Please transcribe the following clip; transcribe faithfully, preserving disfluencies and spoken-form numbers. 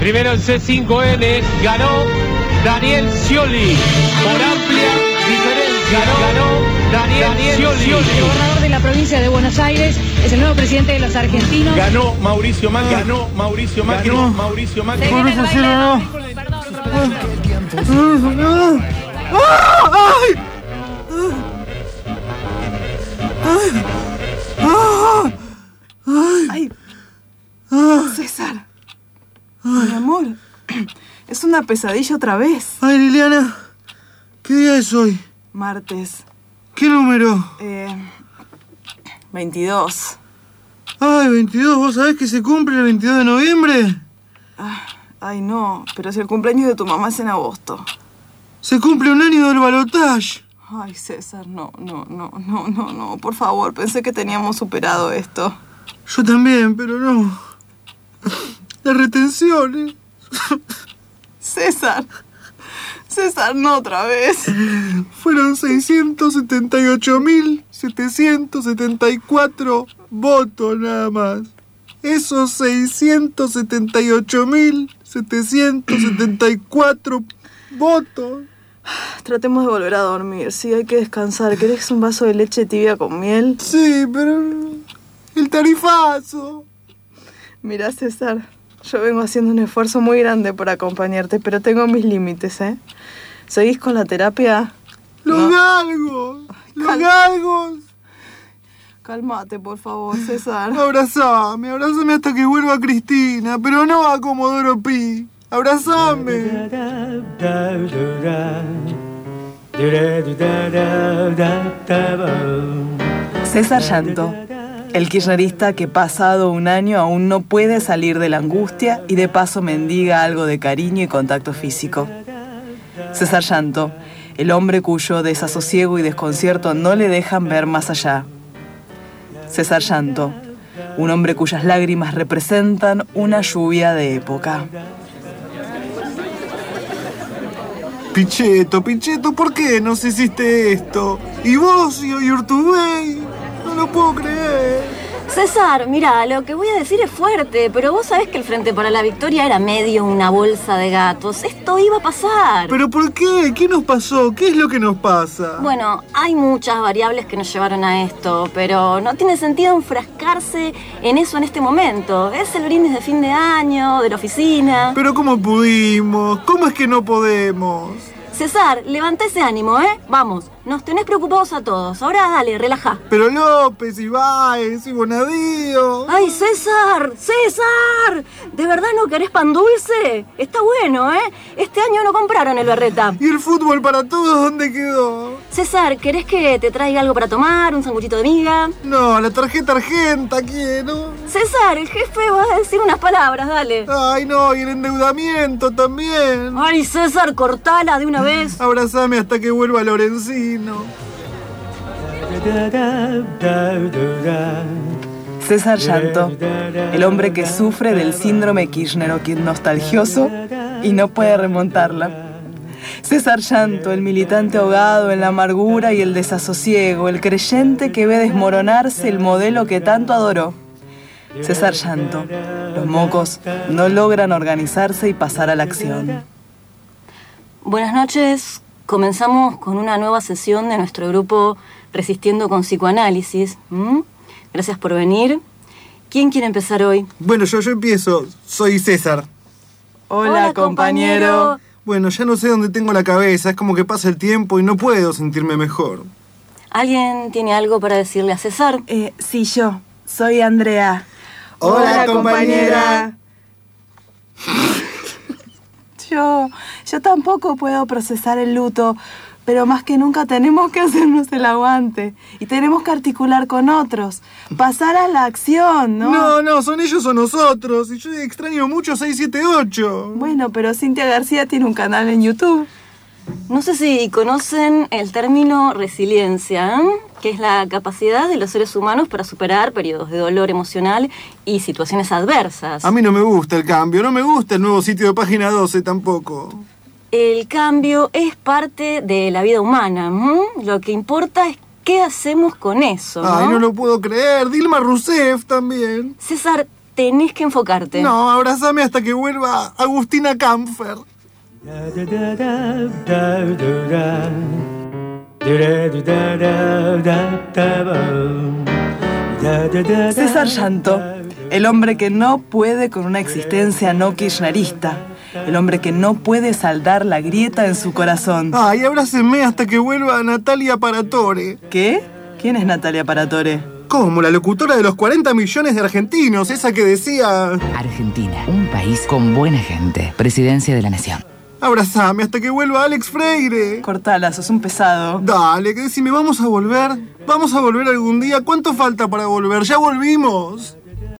Primero el C cinco N, ganó Daniel Scioli por amplia diferencia. Ganó, ganó Daniel, Daniel Scioli. El gobernador de la provincia de Buenos Aires es el nuevo presidente de los argentinos. Ganó Mauricio Macri. Ganó Mauricio Macri. Ganó Mauricio Macri. Se viene el baile, no. Perdón, perdón. ¡Ay! ¡Ay! ¡Ay! César. Mi amor. Es una pesadilla otra vez. Ay, Liliana. ¿Qué día es hoy? Martes. ¿Qué número? Eh... veintidós. Ay, veintidós. ¿Vos sabés que se cumple el veintidós de noviembre? Ah, ay, no. Pero si el cumpleaños de tu mamá es en agosto. Se cumple un año del balotaje. Ay, César, no, no, no, no, no, no. Por favor, pensé que teníamos superado esto. Yo también, pero no. Las retenciones. César. César, no otra vez. Fueron seiscientos setenta y ocho mil setecientos setenta y cuatro votos nada más. Esos seiscientos setenta y ocho mil setecientos setenta y cuatro votos. Tratemos de volver a dormir. Sí, hay que descansar. ¿Querés un vaso de leche tibia con miel? Sí, pero... el tarifazo. Mira, César, yo vengo haciendo un esfuerzo muy grande por acompañarte, pero tengo mis límites, ¿eh? ¿Seguís con la terapia? ¡Los ¿No? galgos! ¡Los Cal- galgos! Cálmate, por favor, César. Abrazame, abrazame hasta que vuelva Cristina, pero no a Comodoro Pi. Abrazame. César Llanto, el kirchnerista que pasado un año aún no puede salir de la angustia y de paso mendiga algo de cariño y contacto físico. César Llanto, el hombre cuyo desasosiego y desconcierto no le dejan ver más allá. César Llanto, un hombre cuyas lágrimas representan una lluvia de época. Pichetto, Pichetto, ¿por qué nos hiciste esto? Y vos y Urtubey, no lo puedo creer. César, mira, lo que voy a decir es fuerte, pero vos sabés que el Frente para la Victoria era medio una bolsa de gatos. Esto iba a pasar. ¿Pero por qué? ¿Qué nos pasó? ¿Qué es lo que nos pasa? Bueno, hay muchas variables que nos llevaron a esto, pero no tiene sentido enfrascarse en eso en este momento. Es el brindis de fin de año, de la oficina. ¿Pero cómo pudimos? ¿Cómo es que no podemos? César, levanta ese ánimo, ¿eh? Vamos, nos tenés preocupados a todos. Ahora dale, relajá. Pero López, Ibáez y Bonadío. ¡Ay, César! ¡César! ¿De verdad no querés pan dulce? Está bueno, ¿eh? Este año no compraron el berreta. ¿Y el fútbol para todos dónde quedó? César, ¿querés que te traiga algo para tomar? ¿Un sanguchito de miga? No, la tarjeta argenta quiero. César, el jefe va a decir unas palabras, dale. Ay, no, y el endeudamiento también. Ay, César, cortala de una vez. Abrazame hasta que vuelva Lorenzino. César Llanto, el hombre que sufre del síndrome kirchner-nostalgioso y no puede remontarla. César Llanto, el militante ahogado en la amargura y el desasosiego, el creyente que ve desmoronarse el modelo que tanto adoró. César Llanto, los mocos no logran organizarse y pasar a la acción. Buenas noches. Comenzamos con una nueva sesión de nuestro grupo Resistiendo con Psicoanálisis. ¿Mm? Gracias por venir. ¿Quién quiere empezar hoy? Bueno, yo, yo empiezo. Soy César. Hola, Hola, compañero. compañero. Bueno, ya no sé dónde tengo la cabeza. Es como que pasa el tiempo y no puedo sentirme mejor. ¿Alguien tiene algo para decirle a César? Eh, sí, yo. Soy Andrea. Hola, compañera. Yo, yo tampoco puedo procesar el luto, pero más que nunca tenemos que hacernos el aguante. Y tenemos que articular con otros. Pasar a la acción, ¿no? No, no, son ellos o nosotros. Y yo extraño mucho seis siete ocho. Bueno, pero Cintia García tiene un canal en YouTube. No sé si conocen el término resiliencia, ¿eh? Que es la capacidad de los seres humanos para superar periodos de dolor emocional y situaciones adversas. A mí no me gusta el cambio, no me gusta el nuevo sitio de Página doce tampoco. El cambio es parte de la vida humana. ¿m? Lo que importa es qué hacemos con eso, ¿no? Ay, no lo puedo creer. Dilma Rousseff también. César, tenés que enfocarte. No, abrázame hasta que vuelva Agustina Kampfer. César Llanto, el hombre que no puede con una existencia no kirchnerista. El hombre que no puede saldar la grieta en su corazón. Ay, abrácenme hasta que vuelva Natalia Paratore. ¿Qué? ¿Quién es Natalia Paratore? ¿Cómo? La locutora de los cuarenta millones de argentinos, esa que decía... Argentina, un país con buena gente. Presidencia de la Nación. Abrazame hasta que vuelva Alex Freire. Cortala, sos un pesado. Dale, que decime, ¿vamos a volver? ¿Vamos a volver algún día? ¿Cuánto falta para volver? ¡Ya volvimos!